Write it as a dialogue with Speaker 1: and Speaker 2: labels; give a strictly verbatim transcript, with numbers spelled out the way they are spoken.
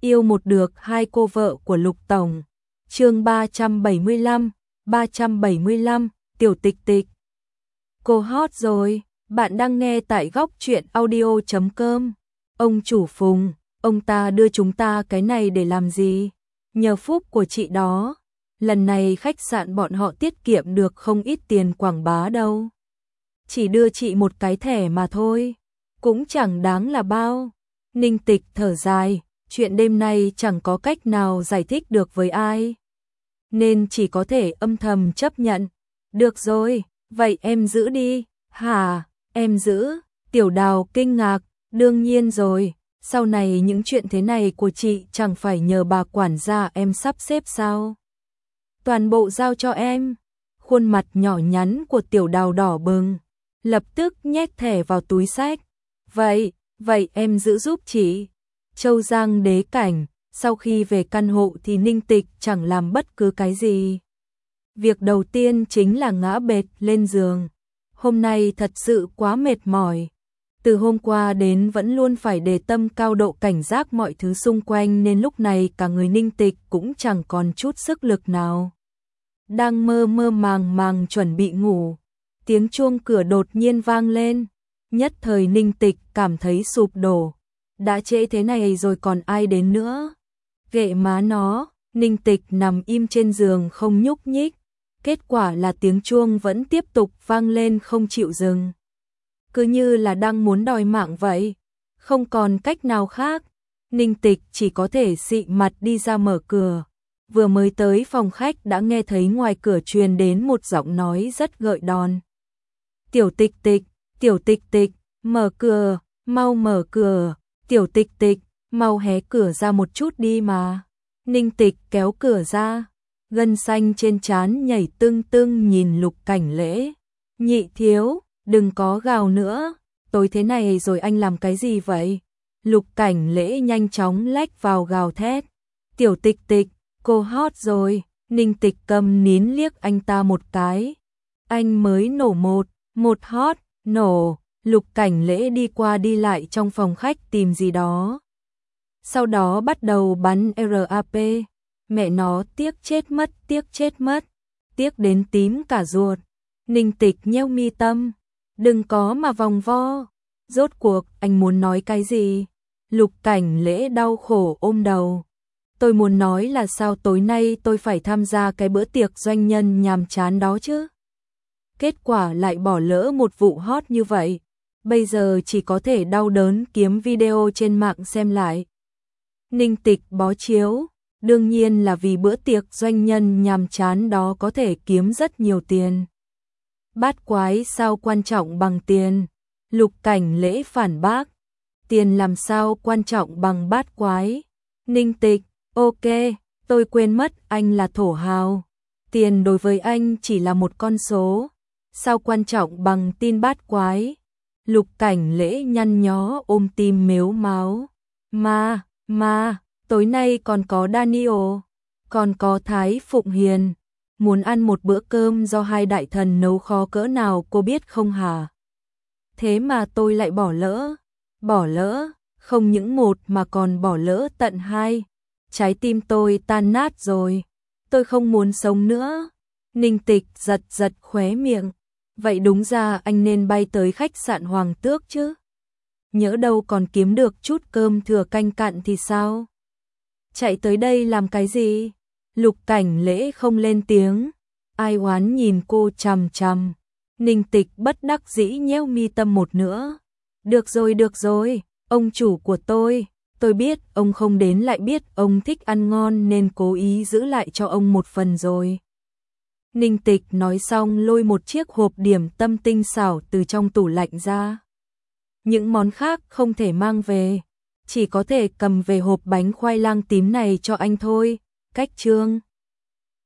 Speaker 1: Yêu một được hai cô vợ của Lục Tổng. Chương ba trăm bảy mươi lăm, ba trăm bảy mươi lăm, Tiểu Tịch Tịch. Cô hot rồi, bạn đang nghe tại góc truyện audio chấm com. Ông chủ Phùng, ông ta đưa chúng ta cái này để làm gì? Nhờ phúc của chị đó, lần này khách sạn bọn họ tiết kiệm được không ít tiền quảng bá đâu. Chỉ đưa chị một cái thẻ mà thôi, cũng chẳng đáng là bao. Ninh Tịch thở dài, chuyện đêm nay chẳng có cách nào giải thích được với ai, nên chỉ có thể âm thầm chấp nhận. Được rồi, vậy em giữ đi. Hả, em giữ? Tiểu Đào kinh ngạc, đương nhiên rồi, sau này những chuyện thế này của chị chẳng phải nhờ bà quản gia em sắp xếp sao? Toàn bộ giao cho em. Khuôn mặt nhỏ nhắn của Tiểu Đào đỏ bừng, lập tức nhét thẻ vào túi xách. Vậy, vậy em giữ giúp chị. Châu Giang đế cảnh, sau khi về căn hộ thì Ninh Tịch chẳng làm bất cứ cái gì. Việc đầu tiên chính là ngã bệt lên giường. Hôm nay thật sự quá mệt mỏi. Từ hôm qua đến vẫn luôn phải đề tâm cao độ cảnh giác mọi thứ xung quanh nên lúc này cả người Ninh Tịch cũng chẳng còn chút sức lực nào. Đang mơ mơ màng màng chuẩn bị ngủ, tiếng chuông cửa đột nhiên vang lên. Nhất thời Ninh Tịch cảm thấy sụp đổ. Đã trễ thế này rồi còn ai đến nữa? Ghệ má nó, Ninh Tịch nằm im trên giường không nhúc nhích. Kết quả là tiếng chuông vẫn tiếp tục vang lên không chịu dừng. Cứ như là đang muốn đòi mạng vậy. Không còn cách nào khác, Ninh Tịch chỉ có thể xị mặt đi ra mở cửa. Vừa mới tới phòng khách đã nghe thấy ngoài cửa truyền đến một giọng nói rất gợi đòn. Tiểu Tịch Tịch, Tiểu Tịch Tịch, mở cửa, mau mở cửa. Tiểu Tịch Tịch, mau hé cửa ra một chút đi mà. Ninh Tịch kéo cửa ra, gân xanh trên trán nhảy tưng tưng nhìn Lục Cảnh Lễ. Nhị thiếu, đừng có gào nữa, tối thế này rồi anh làm cái gì vậy? Lục Cảnh Lễ nhanh chóng lách vào gào thét. Tiểu Tịch Tịch, cô hot rồi. Ninh Tịch cầm nín liếc anh ta một cái. Anh mới nổ một, một hot, nổ. Lục Cảnh Lễ đi qua đi lại trong phòng khách tìm gì đó. Sau đó bắt đầu bắn rap. Mẹ nó tiếc chết mất, tiếc chết mất. Tiếc đến tím cả ruột. Ninh Tịch nheo mi tâm. Đừng có mà vòng vo. Rốt cuộc anh muốn nói cái gì? Lục Cảnh Lễ đau khổ ôm đầu. Tôi muốn nói là sao tối nay tôi phải tham gia cái bữa tiệc doanh nhân nhàm chán đó chứ. Kết quả lại bỏ lỡ một vụ hot như vậy. Bây giờ chỉ có thể đau đớn kiếm video trên mạng xem lại. Ninh Tịch bó chiếu, đương nhiên là vì bữa tiệc doanh nhân nhàm chán đó có thể kiếm rất nhiều tiền. Bát quái sao quan trọng bằng tiền? Lục Cảnh Lễ phản bác. Tiền làm sao quan trọng bằng bát quái? Ninh Tịch, ok, tôi quên mất anh là thổ hào. Tiền đối với anh chỉ là một con số. Sao quan trọng bằng tin bát quái? Lục Cảnh Lễ nhăn nhó ôm tim mếu máo. Mà, mà, tối nay còn có Daniel, còn có Thái Phụng Hiền. Muốn ăn một bữa cơm do hai đại thần nấu khó cỡ nào cô biết không hả? Thế mà tôi lại bỏ lỡ. Bỏ lỡ, không những một mà còn bỏ lỡ tận hai. Trái tim tôi tan nát rồi. Tôi không muốn sống nữa. Ninh Tịch giật giật khóe miệng. Vậy đúng ra anh nên bay tới khách sạn Hoàng Tước chứ. Nhỡ đâu còn kiếm được chút cơm thừa canh cặn thì sao? Chạy tới đây làm cái gì? Lục Cảnh Lễ không lên tiếng. Ai oán nhìn cô chằm chằm. Ninh Tịch bất đắc dĩ nheo mi tâm một nữa. Được rồi, được rồi, ông chủ của tôi. Tôi biết ông không đến lại biết ông thích ăn ngon nên cố ý giữ lại cho ông một phần rồi. Ninh Tịch nói xong lôi một chiếc hộp điểm tâm tinh xảo từ trong tủ lạnh ra. Những món khác không thể mang về, chỉ có thể cầm về hộp bánh khoai lang tím này cho anh thôi. Cách chương